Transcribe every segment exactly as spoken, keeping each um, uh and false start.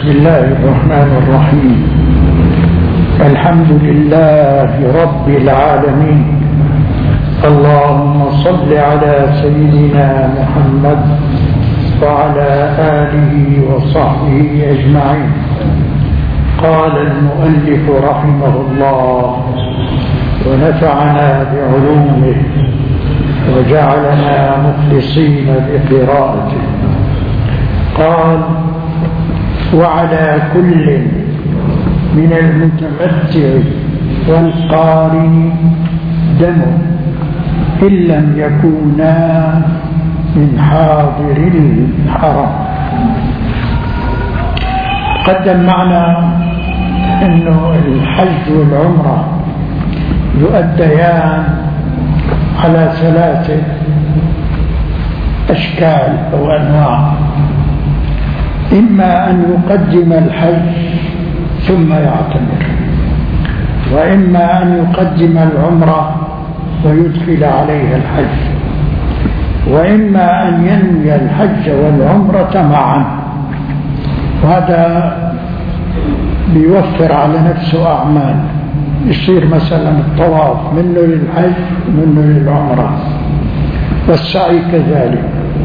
بسم الله الرحمن الرحيم. الحمد لله رب العالمين. اللهم صل على سيدنا محمد وعلى آله وصحبه أجمعين. قال المؤلف رحمه الله ونفعنا بعلومه وجعلنا مخلصين بقراءته. قال وعلى كل من المتمتع والقارن دم إن لم يكونا من حاضر الحرم. قدم معنا أنه الحج والعمرة يؤديان على ثلاثة أشكال أو أنواع: إما أن يقدم الحج ثم يعتمر، وإما أن يقدم العمرة ويدخل عليها الحج، وإما أن ينوي الحج والعمرة معا. وهذا بيوفر على نفسه أعمال، يصير مثلا الطواف منه للحج منه للعمرة، والسعي كذلك.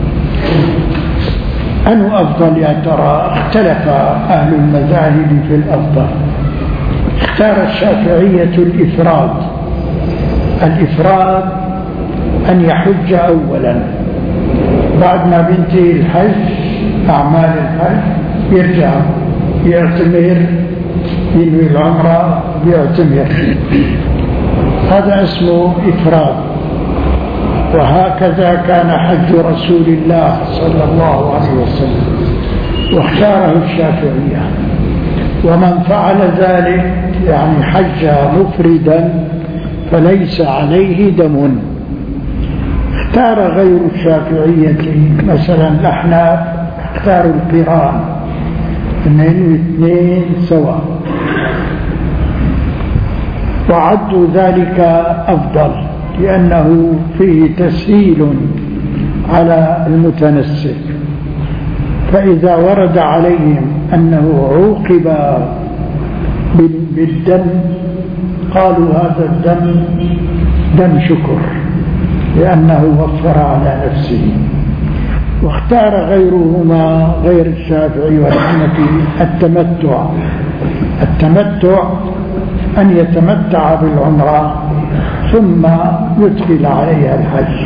أنه أفضل يا ترى؟ اختلف أهل المذاهب في الأفضل. اختار الشافعية الإفراد. الإفراد أن يحج أولا، بعد ما بينتهي الحج أعمال الحج يرجع يعتمر، ينوي العمرة يعتمر. هذا اسمه إفراد. وهكذا كان حج رسول الله صلى الله عليه وسلم، واختاره الشافعية. ومن فعل ذلك يعني حج مفردا فليس عليه دم. اختار غير الشافعية مثلا الأحناف اختاروا القران، اثنين واثنين سواء، وعدوا ذلك أفضل لأنه فيه تسهيل على المتنسك. فإذا ورد عليهم أنه عوقب بالدم قالوا هذا الدم دم شكر، لأنه وفر على نفسه. واختار غيرهما غير الشافعي والحنفي التمتع. التمتع أن يتمتع بالعمرة ثم يدخل عليها الحج.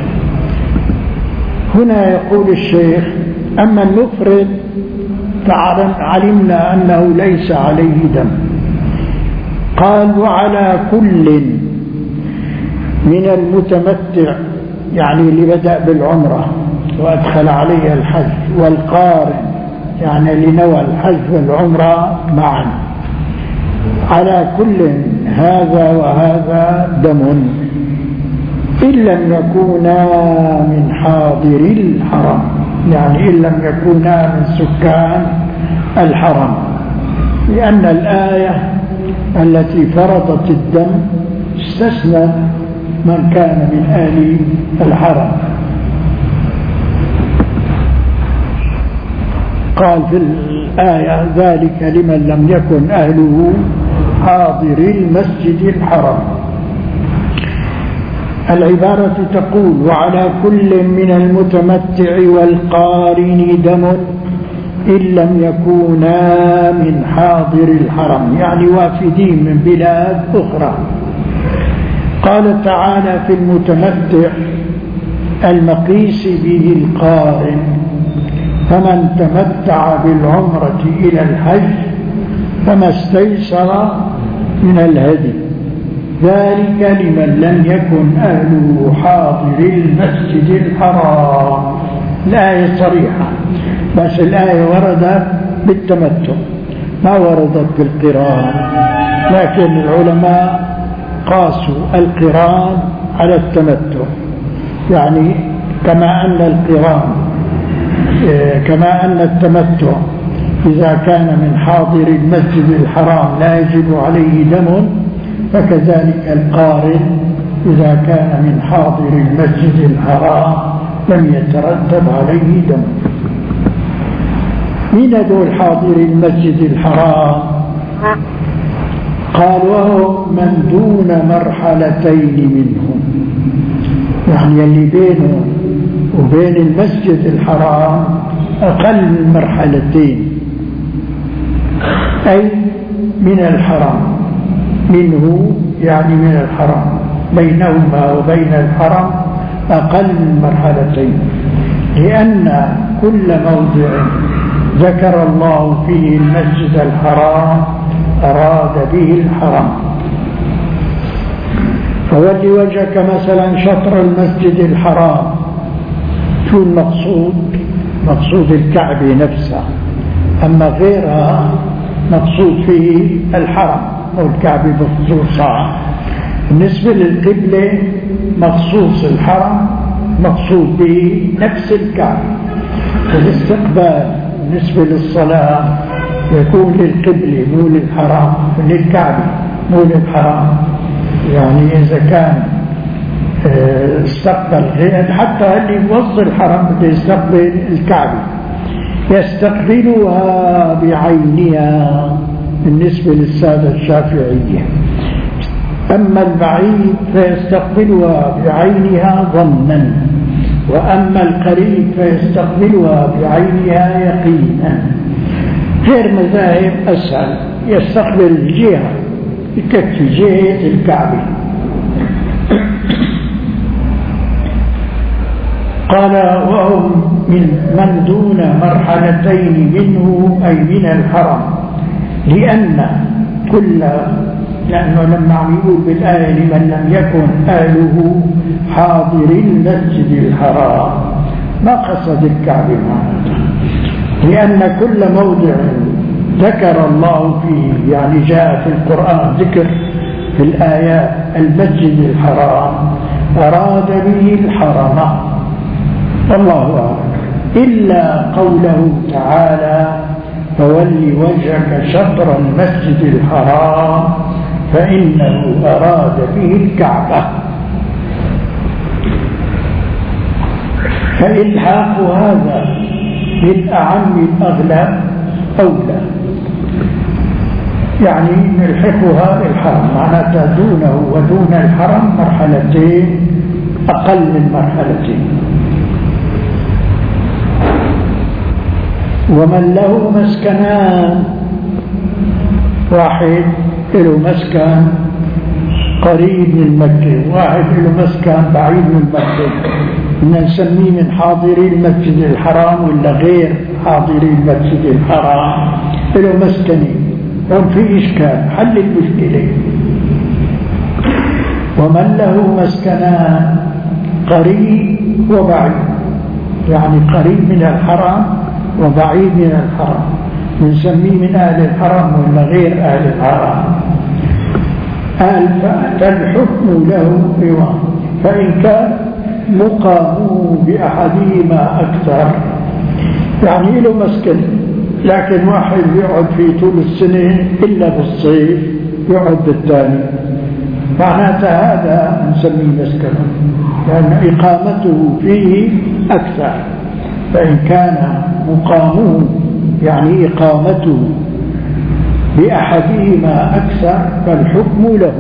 هنا يقول الشيخ: أما المفرد فعلمنا أنه ليس عليه دم. قال وعلى كل من المتمتع، يعني اللي بدأ بالعمرة وأدخل عليها الحج، والقارن يعني اللي نوى الحج والعمرة معا، على كل هذا وهذا دم إن لم يكونا من حاضر الحرم، يعني إن لم يكونا من سكان الحرم، لأن الآية التي فرضت الدم استثنى من كان من أهل الحرم. قال في الآية ذلك لمن لم يكن أهله حاضر المسجد الحرام. العبارة تقول وعلى كل من المتمتع والقارن دم إن لم يكونا من حاضر الحرم، يعني وافدين من بلاد أخرى. قال تعالى في المتمتع المقيس به القارن: فمن تمتع بالعمرة إلى الحج فما استيسر من الهدي، ذلك لمن لم يكن أهله حاضر المسجد الحرام. الآية صريحة، بس الآية وردت بالتمتع ما وردت بالقران، لكن العلماء قاسوا القران على التمتع، يعني كما أن القران كما أن التمتع إذا كان من حاضر المسجد الحرام لا يجب عليه دم، فكذلك القارن إذا كان من حاضر المسجد الحرام لم يترتب عليه دم. من هذول حاضري المسجد الحرام؟ قال وهم من دون مرحلتين منهم، يعني اللي بينه وبين المسجد الحرام أقل من مرحلتين، أي من الحرم، منه يعني من الحرم، بينهما وبين الحرم أقل من مرحلتين، لأن كل موضع ذكر الله فيه المسجد الحرام أراد به الحرم. فولي وجهك مثلا شطر المسجد الحرام، شو المقصود؟ مقصود الكعبة نفسها، أما غيرها مقصود فيه الحرم أو الكعبة بخصوصها. بالنسبة للقبلة مخصوص الحرم، مقصود به نفس الكعبة. الاستقبال بالنسبة للصلاة يكون للقبلة مو للحرم، للكعبة مو للحرم. يعني إذا كان استقبل غير، حتى اللي يوصل الحرم بده يستقبل الكعبة، يستقبلها بعينها بالنسبة للسادة الشافعية. أما البعيد فيستقبلها بعينها ظنا، وأما القريب فيستقبلها بعينها يقينا. غير مذاهب أسهل، يستقبل الجهة، يكفي جهة الكعبة. قال وهم من, من دون مرحلتين منه أي من الحرم، لأن كل لأنه لما عم يقول بالآية لمن لم يكن أهله حاضر المسجد الحرام ما قصد الكعبة معه، لأن كل موضع ذكر الله فيه، يعني جاء في القرآن ذكر في الآيات المسجد الحرام أراد به الحرم، والله أعلم، إلا قوله تعالى فولي وجهك شطر المسجد الحرام فإنه أراد به الكعبة. فإلحاق هذا بالأعم الأغلب أولى، يعني نلحقها بالحرم، معناتها دونه ودون الحرم مرحلتين أقل من مرحلتين. ومن له مسكنان، واحد له مسكن قريب من مكة، واحد له مسكن بعيد من مكة، بدنا نسميه من حاضري المسجد الحرام ولا غير حاضري المسجد الحرام؟ له مسكنين، هون في إشكال، حل المشكلة. ومن له مسكنان قريب وبعيد، يعني قريب من الحرام وبعيد من الحرم، نسميه من أهل الحرم ولا غير أهل الحرم. قال فالحكم له بواحد، فإن كان مقامه بأحدهما أكثر، يعني له مسكن لكن واحد يقعد فيه طول السنة إلا بالصيف يقعد بالثاني، معناتها هذا نسميه مسكنا لأن إقامته فيه أكثر. فإن كان مقامه يعني إقامته بأحدهما أكثر فالحكم له.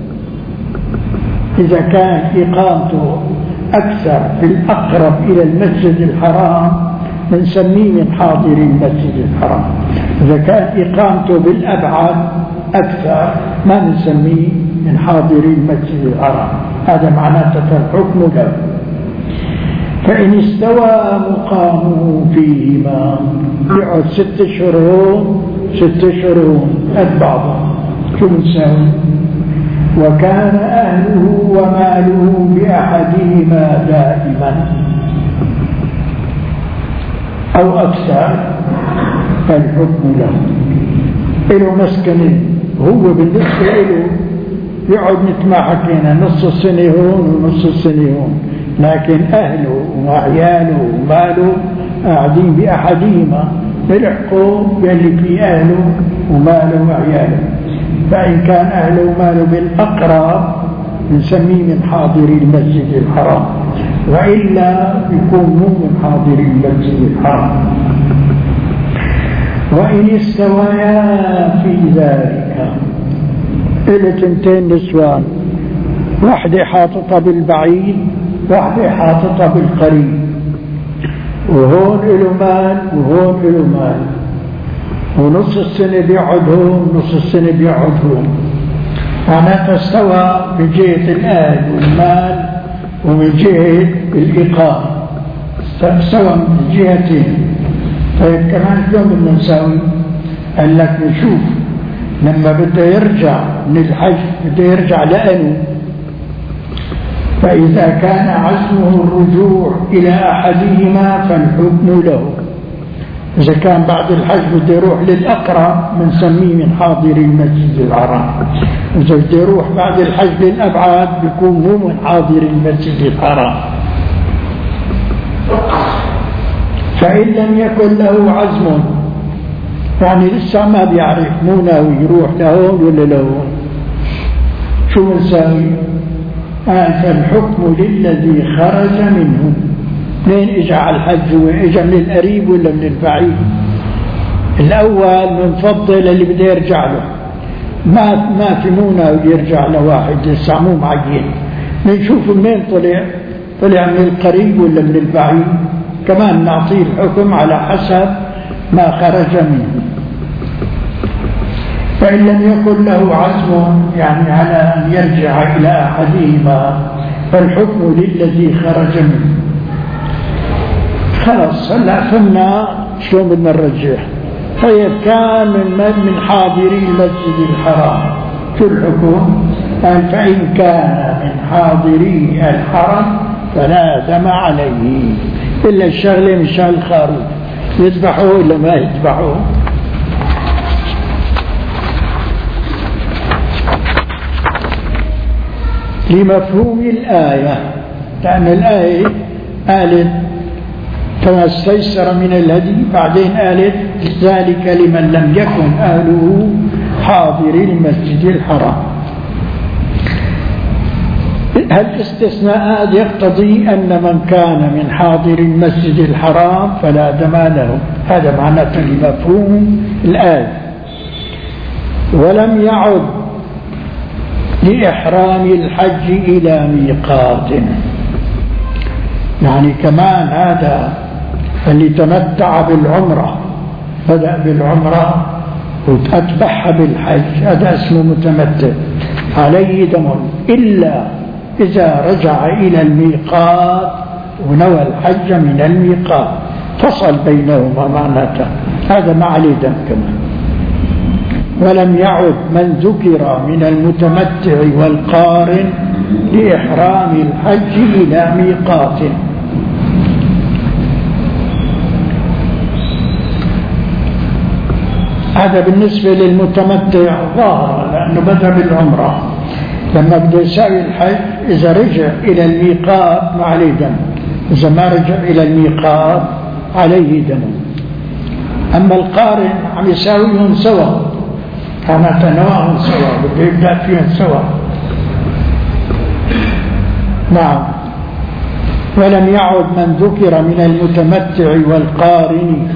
إذا كان إقامته أكثر في الأقرب إلى المسجد الحرام نسميه من حاضر المسجد الحرام، إذا كان إقامته بالأبعد أكثر ما نسميه من حاضر المسجد الحرام، هذا معناته الحكم له. فإن استوى مقامه فيهما، يقعد ست شهور ست شهور قد بعضهم، شو بنساوي؟ وكان أهله وماله بأحدهما دائما أو أكثر فالحكم له. له مسكن هو بالنسبة له يقعد مثل ما حكينا نص السنة هون ونص السنة هون، لكن أهله وعياله وماله قاعدين بأحدهما يلحقوا باللي في أهله وماله وعياله. فإن كان أهله وماله بالأقرب نسميه من حاضري المسجد الحرام، وإلا يكون مو من حاضري المسجد الحرام. وإن استويا في ذلك، إلى تنتين نسوان، واحدة حاططة بالبعيد واحدة حاططة بالقريب، وهون إله مال وهون إله مال، ونص السنة بيقعد هون ونص السنة بيقعد هون، معناتها استوى من جهة الآل والمال ومن جهة الإقامة، استوى من جهتين. طيب كمان شلون بدنا نساوي؟ قال لك نشوف لما بده يرجع من الحج بده يرجع لأنه، فإذا كان عزمه الرجوع إلى أحدهما فالحكم له. إذا كان بعد الحج بده يروح للأقرب بنسميه من حاضر المسجد الحرام، إذا بده يروح بعد الحج للأبعد بيكون هو من حاضر المسجد الحرام. فإن لم يكن له عزم، يعني لسه ما بيعرف مو ناوي يروح لهون ولا لهون، شو بنساوي؟ قال فالحكم للذي خرج منه. منين اجى على الحج؟ واجى من القريب ولا من البعيد؟ الاول بنفضل اللي بده يرجع له، ما ما في مو ناوي يرجع لواحد لسه مو معين، بنشوف منين طلع، طلع من القريب ولا من البعيد، كمان نعطيه الحكم على حسب ما خرج منه. فإن لم يكن له عزم يعني على أن يرجع إلى أحدهما فالحكم للذي خرج منه. خلاص هلا فهمنا شلون بدنا نرجع. طيب كان من من حاضري المسجد الحرام، شو الحكم؟ قال فإن كان من حاضري الحرم فلا دم عليه إلا الشغلة من شغل الخروف، يذبحوه ولا ما يذبحوه؟ لمفهوم الآية، لأن الآية قالت كما استيسر من الهدي، بعدين قالت ذلك لمن لم يكن أهله حاضر المسجد الحرام. هالاستثناءات يقتضي أن من كان من حاضر المسجد الحرام فلا دم له، هذا معناته لمفهوم الآية. ولم يعد لإحرام الحج إلى ميقات، يعني كمان هذا اللي تمتع بالعمرة، بدأ بالعمرة وتتبعها بالحج، هذا اسمه متمتع، عليه دم إلا إذا رجع إلى الميقات ونوى الحج من الميقات، فصل بينهما معناته، هذا ما عليه دم كمان. ولم يعد من ذكر من المتمتع والقارن لإحرام الحج إلى ميقات. هذا بالنسبة للمتمتع ظاهر، لأنه بدأ بالعمرة، لما بده يساوي الحج إذا رجع إلى الميقات ما عليه دم، إذا ما رجع إلى الميقات عليه دم. أما القارن عم يساويهم سوا، كما تنواهم سوا، بده يبدأ فيهم سوا. نعم. ولم يعد من ذكر من المتمتع والقارن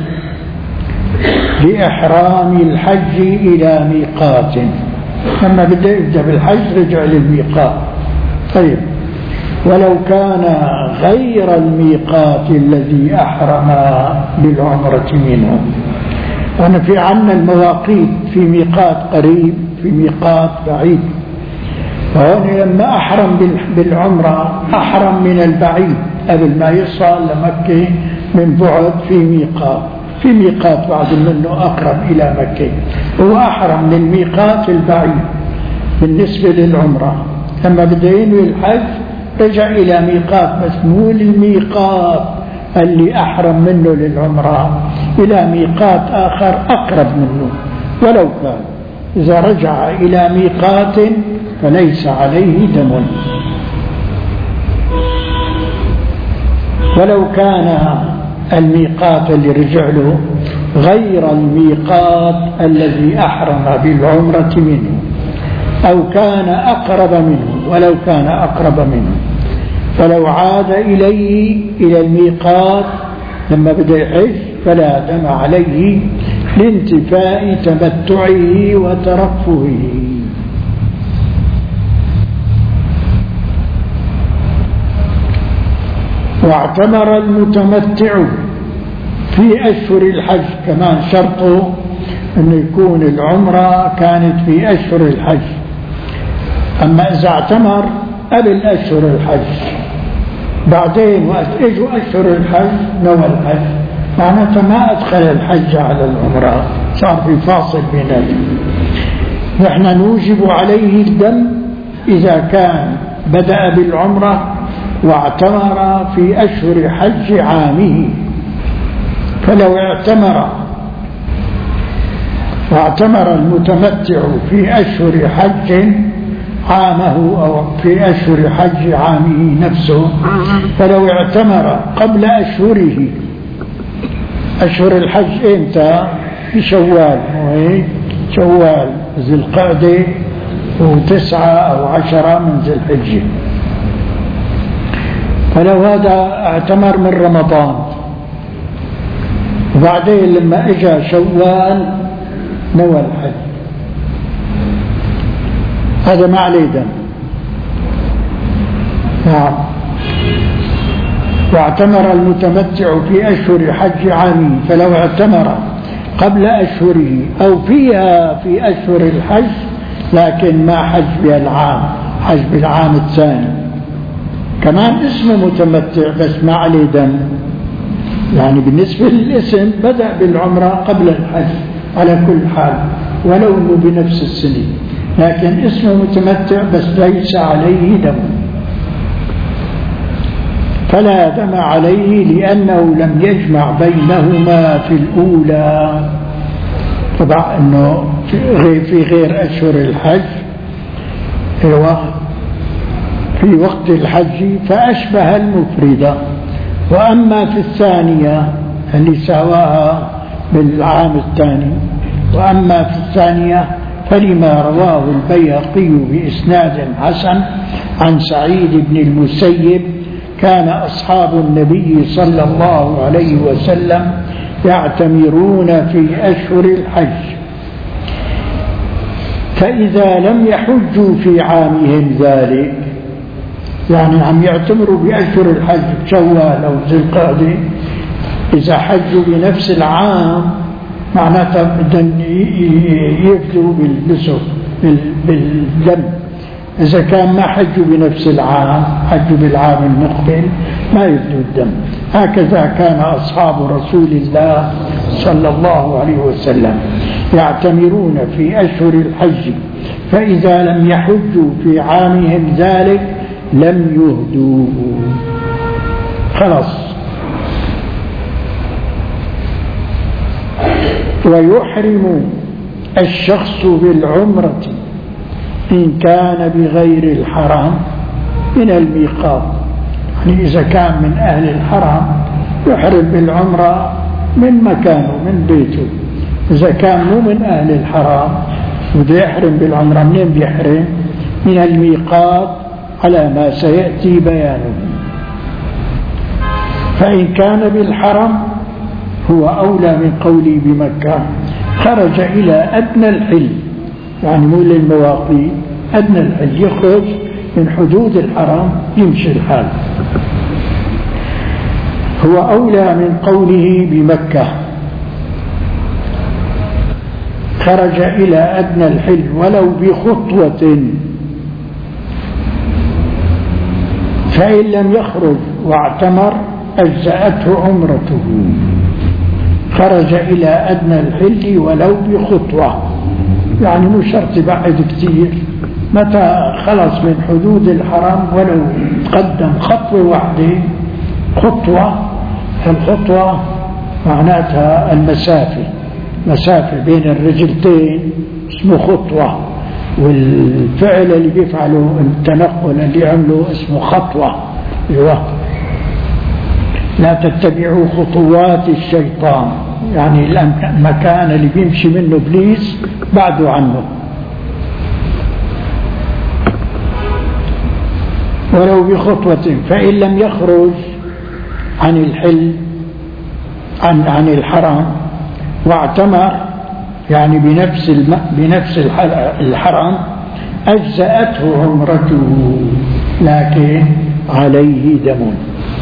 لإحرام الحج إلى ميقات، لما بدأ يبدأ بالحج رجع للميقات. طيب ولو كان غير الميقات الذي أحرم بالعمرة منه، أنا في عنا المواقيت، في ميقات قريب في ميقات بعيد، فهون لما أحرم بالعمرة أحرم من البعيد قبل ما يصل لمكة من بعد، في ميقات في ميقات بعد منه أقرب إلى مكة، هو أحرم من الميقات البعيد بالنسبة للعمرة. لما بده ينوي الحج رجع إلى ميقات، بس مو الميقات اللي أحرم منه للعمرة، إلى ميقات آخر أقرب منه. ولو كان إذا رجع إلى ميقات فليس عليه دم. ولو كان الميقات اللي رجع له غير الميقات الذي أحرم بالعمرة منه، أو كان أقرب منه، ولو كان أقرب منه، فلو عاد إليه إلى الميقات لما بدأ يحج فلا دم عليه لانتفاء تمتعه وترفهه. واعتمر المتمتع في أشهر الحج، كمان شرطه أن يكون العمرة كانت في أشهر الحج. أما إذا اعتمر قبل أشهر الحج بعدين وقت إجوا أشهر الحج نوى الحج، معناته ما أدخل الحج على العمرة، صار في فاصل بيناتهم. نحن نوجب عليه الدم إذا كان بدأ بالعمرة واعتمر في أشهر حج عامه. فلو اعتمر واعتمر المتمتع في أشهر حج عامه أو في أشهر حج عامه نفسه، فلو اعتمر قبل أشهره، أشهر الحج إمتى؟ في شوال، شوال ذي القعدة وتسعة أو عشرة من ذي الحجة. فلو هذا اعتمر من رمضان وبعدين لما اجى شوال نوى الحج، هذا ما عليه دم. نعم. واعتمر المتمتع في أشهر حج عامه، فلو اعتمر قبل أشهره أو فيها في أشهر الحج لكن ما حج بها العام، حج بالعام الثاني، كمان اسمه متمتع بس ما عليه دم. يعني بالنسبة للاسم بدأ بالعمرة قبل الحج على كل حال ولو انه بنفس السنة، لكن اسمه متمتع بس ليس عليه دم، فلا دم عليه لأنه لم يجمع بينهما في الأولى. طبعا أنه في غير أشهر الحج في وقت الحج فأشبه المفردة. وأما في الثانية اللي سواها بالعام الثاني، وأما في الثانية فلما رواه البيهقي بإسناد حسن عن سعيد بن المسيب كان أصحاب النبي صلى الله عليه وسلم يعتمرون في أشهر الحج، فإذا لم يحجوا في عامهم ذلك، يعني عم يعتمروا بأشهر الحج بشوال أو ذي القعدة، إذا حجوا بنفس العام معناته بدهم يفدوا بالنسك بالدم. إذا كان ما حجوا بنفس العام، حجوا بالعام المقبل، ما يفدوا الدم. هكذا كان أصحاب رسول الله صلى الله عليه وسلم يعتمرون في أشهر الحج، فإذا لم يحجوا في عامهم ذلك لم يهدوا. خلاص. ويحرم الشخص بالعمرة إن كان بغير الحرام من الميقات، يعني إذا كان من أهل الحرام يحرم بالعمرة من مكانه من بيته. إذا كان مو من أهل الحرام وده يحرم بالعمرة، منين بيحرم؟ من الميقات على ما سيأتي بيانه. فإن كان بالحرم هو أولى من قولي بمكة، خرج إلى أدنى الحل، يعني مو للمواقيت، أدنى الحل، يخرج من حدود الحرم يمشي الحال، هو أولى من قوله بمكة. خرج إلى أدنى الحل ولو بخطوة، فإن لم يخرج واعتمر أجزأته عمرته. خرج إلى أدنى الحل ولو بخطوة، يعني مو شرط يبعد كثير، متى خلص من حدود الحرم ولو تقدم خطوة واحدة. خطوة، الخطوة معناتها المسافة، مسافة بين الرجلتين اسمه خطوة، والفعل اللي بيفعله التنقل اللي يعمله اسمه خطوة. ايوه، لا تتبعوا خطوات الشيطان، يعني المكان اللي بيمشي منه إبليس بعدوا عنه. ولو بخطوة، فإن لم يخرج عن الحل عن عن الحرم واعتمر يعني بنفس الم... بنفس الحرم أجزأته عمرته، لكن عليه دم،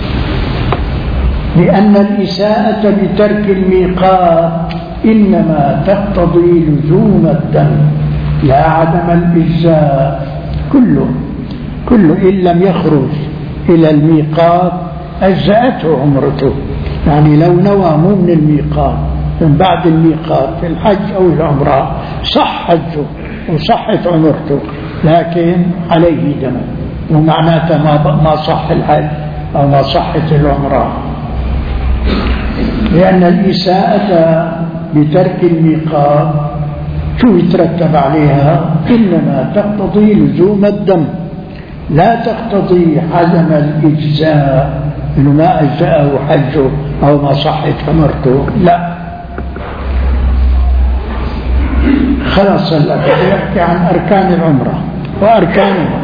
لأن الإساءة بترك الميقات إنما تقتضي لزوم الدم لا عدم الإجزاء. كله كله إن لم يخرج إلى الميقات أجزأته عمرته، يعني لو نوى مو من الميقات من بعد الميقات في الحج أو العمرة صح حجه وصحت عمرته، لكن عليه دم، ومعناته ما صح الحج أو ما صحت العمرة، لأن الإساءة بترك الميقات شو يترتب عليها؟ إنما تقتضي لزوم الدم لا تقتضي عدم الإجزاء، إنه ما أجزأه حجه أو ما صحت عمرته، لا. خلاص هلا بدي أحكي عن أركان العمرة وأركانها.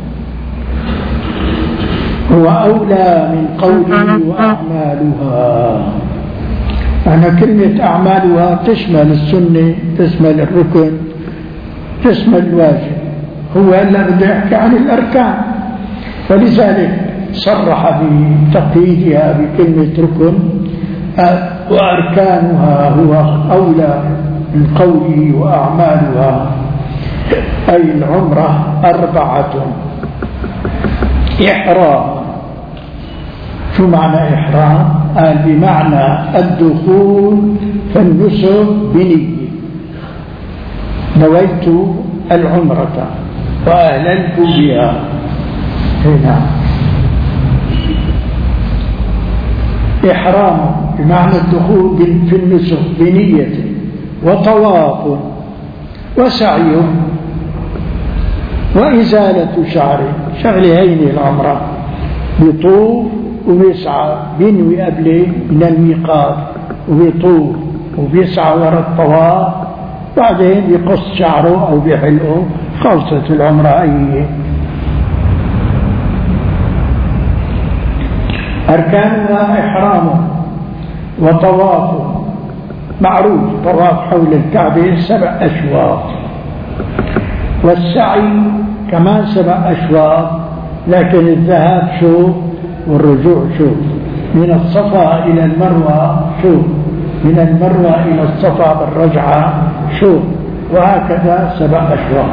هو أولى من قوله وأعمالها. أنا كلمة أعمالها تشمل السنة، تشمل الركن، تشمل الواجب. هو هلا بده يحكي عن الأركان، فلذلك صرح بتقييدها بكلمة ركن وأركانها. هو أولى من قوله وأعمالها، أي العمرة أربعة. إحرام. شو معنى إحرام؟ قال بمعنى الدخول في النسك بنية، نويت العمرة وأهللت بها هنا. إحرام بمعنى الدخول في النسك بنية وطواف وسعي وإزالة شعر. شغلهين العمرة، بيطوف وبيسعى، بينوي قبله من الميقات وبيطوف وبيسعى وراء الطواف، بعدين بيقص شعره أو بيحلقه، خلصت العمرة. أي أركانها إحرام وطواف معروف، طواف حول الكعبة سبع أشواط، والسعي كمان سبع أشواط، لكن الذهاب شو والرجوع شو، من الصفا إلى المروة شو، من المروة إلى الصفا بالرجعة شو، وهكذا سبع أشواط.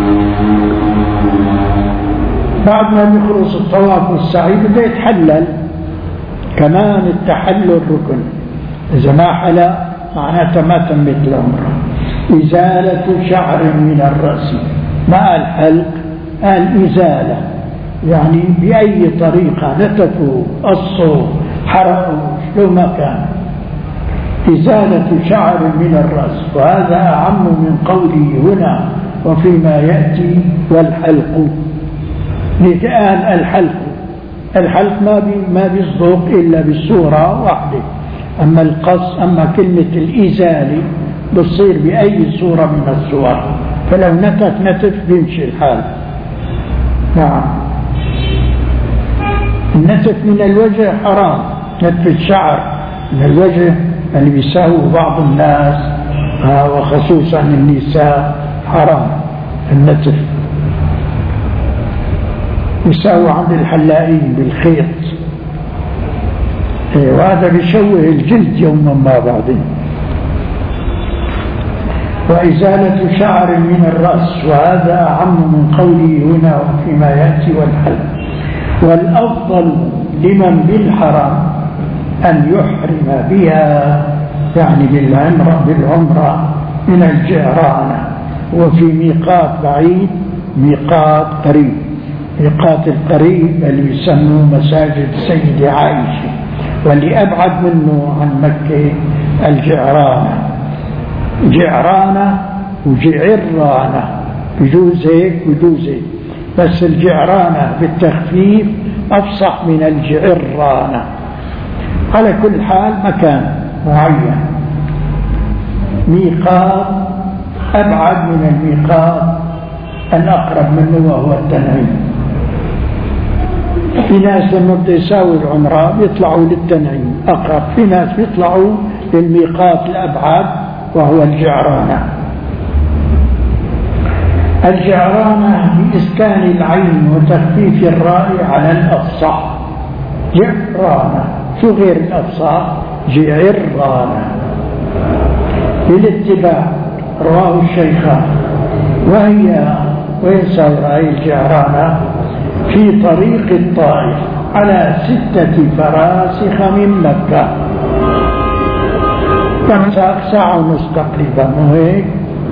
بعد ما يخلص الطواف والسعي بده يتحلل، كمان التحلل ركن، إذا ما حلق معناته ما تمت العمرة. إزالة شعر من الرأس، ما قال حلق، قال إزالة، يعني بأي طريقة، نتفوا قصوا حرقوا شو ما كان، إزالة شعر من الرأس. وهذا أعم من قوله هنا وفيما يأتي والحلق، لقال الحلق، الحلق ما بي ما بيصدق إلا بالصورة واحدة، أما القص أما كلمة الإزالة بتصير بأي صورة من الصور، فلو نتف نتف بيمشي الحال. نعم. النتف من الوجه حرام، نتف الشعر من الوجه اللي بيساووا بعض الناس وخصوصا النساء حرام النتف، يساووا عند الحلاقين بالخيط، وهذا بيشوه الجلد يوما ما بعدين. وإزالة شعر من الرأس، وهذا أعم من قوله هنا وفيما يأتي والحلق. والأفضل لمن بالحرم أن يحرم بها، يعني بالعمرة بالعمرة من الجعرانة، وفي ميقات بعيد ميقات قريب. ميقات القريب اللي يسموه مساجد سيدة عائشة، واللي أبعد منه عن مكة الجعرانة. جعرانة وجعرانة، بجوز هيك بجوز هيك، بس الجعرانة بالتخفيف أفصح من الجعرانة. على كل حال مكان معين، ميقات أبعد من الميقات الأقرب منه وهو التنعيم. في ناس لما بده يساوي العمرة بيطلعوا للتنعيم أقرب، في ناس بيطلعوا للميقات الأبعد وهو الجعرانة. الجعرانة بإسكان العين وتخفيف الراء على الأفصح، جعرانة. شو غير الأفصح؟ جعرانة. للاتباع، رواه الشيخان. وهي وين صار هاي الجعرانة؟ في طريق الطائف على ستة فراسخ من مكة، ساعة ونص تقريبا، مو هيك؟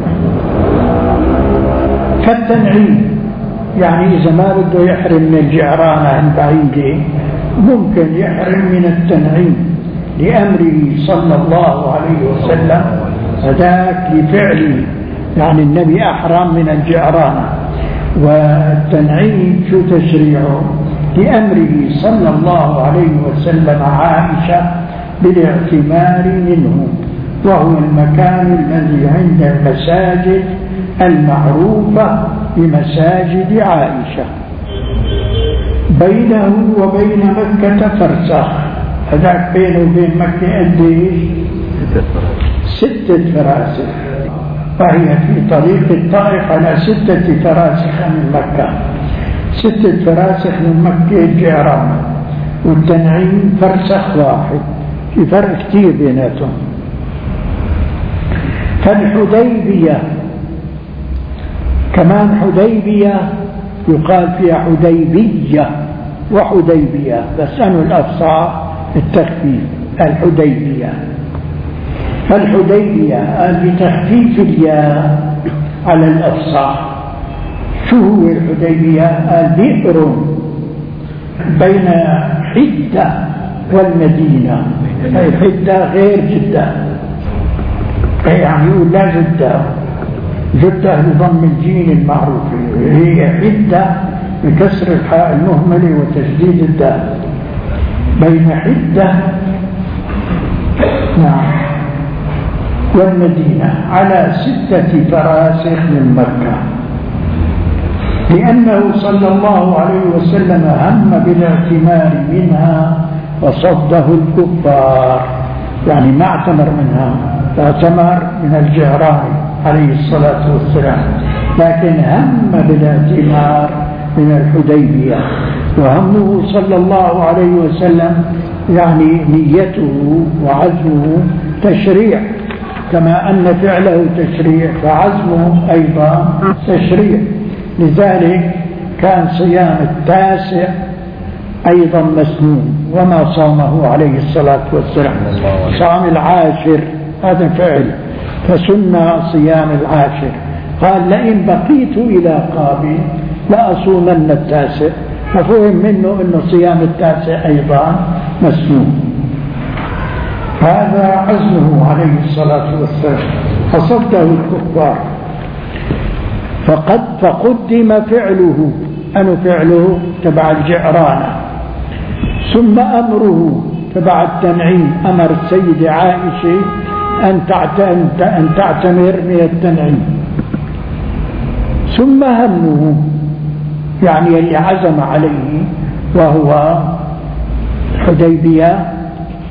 فالتنعيم يعني إذا ما بده يحرم من الجعرانة البعيدة ممكن يحرم من التنعيم لأمره صلى الله عليه وسلم، هذاك لفعله، يعني النبي أحرم من الجعرانة. والتنعيم شو تشريعه؟ لأمره صلى الله عليه وسلم عائشة بالاعتمار منه، وهو المكان الذي عند المساجد المعروفة بمساجد عائشة، بينه وبين مكة فرسخ. هذاك بينه وبين مكة قديش؟ ستة فراسخ. فهي في طريق الطائف على ستة فراسخ من مكة، ستة فراسخ من مكة الجعرانة، والتنعيم فرسخ واحد، في فرق كتير بيناتهم. فالحديبية كمان، حديبية يقال فيها حديبية وحديبية، بس أنه الأفصح التخفيف الحديبية. فالحديبية بتخفيف الياء على الأفصح. شو هو الحديبية؟ بئر بين حدة والمدينة، أي حدة غير جدة، يعني يقول لا جدة، جدة بضم الجين المعروفة، هي حدة بكسر الحاء المهملة وتشديد الدال، بين حدة نعم والمدينة على ستة فراسخ من مكة، لأنه صلى الله عليه وسلم هم بالاعتمار منها وصده الكفار، يعني ما اعتمر منها، اعتمر من الجعرانة عليه الصلاة والسلام، لكن هم بالاعتمار من الحديبية. وهمه صلى الله عليه وسلم يعني نيته وعزمه تشريع، كما أن فعله تشريع فعزمه أيضا تشريع. لذلك كان صيام التاسع أيضا مسنون، وما صامه عليه الصلاة والسلام. صام العاشر هذا فعل، فسنة صيام العاشر. قال لئن بقيت إلى قابل لأصومن التاسع، ففهم منه أن صيام التاسع أيضا مسنون. هذا عزمه عليه الصلاة والسلام، فصده الكفار. فقد فقدم فعله، أنه فعله تبع الجعرانة، ثم أمره تبع التنعيم، أمر السيدة عائشة أن تعتمر من التنعيم، ثم همه يعني اللي عزم عليه وهو حديبية.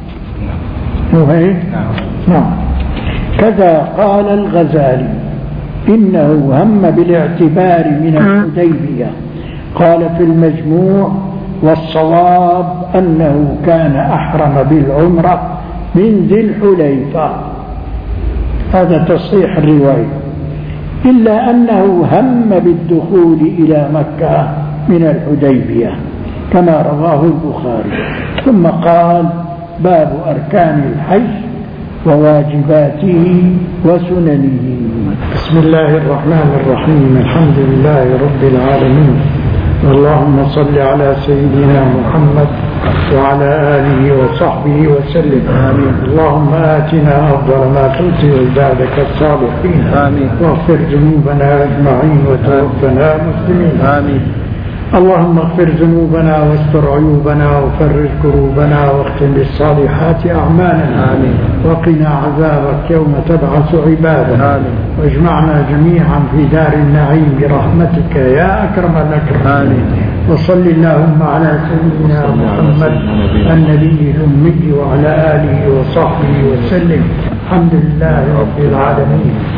نعم. كذا قال الغزالي إنه هم بالاعتبار من الحديبية. قال في المجموع والصواب أنه كان أحرم بالعمرة من ذي الحليفة، هذا تصحيح الرواية، إلا أنه هم بالدخول إلى مكة من الحديبية كما رواه البخاري. ثم قال باب أركان الحج وواجباته وسننه. بسم الله الرحمن الرحيم. الحمد لله رب العالمين، اللهم صل على سيدنا محمد وعلى آله وصحبه وسلم. آمين. اللهم آتنا أفضل ما تؤتي عبادك الصالحين. آمين. واغفر ذنوبنا أجمعين وتوفنا مسلمين. آمين. اللهم اغفر ذنوبنا واستر عيوبنا وفرج كروبنا واختم بالصالحات أعمالنا. آمين. وقنا عذابك يوم تبعث عبادك. آمين. واجمعنا جميعا في دار النعيم برحمتك يا أكرم الأكرمين. وصل اللهم على سيدنا محمد النبي الأمي وعلى آله وصحبه وسلم. الحمد لله رب العالمين.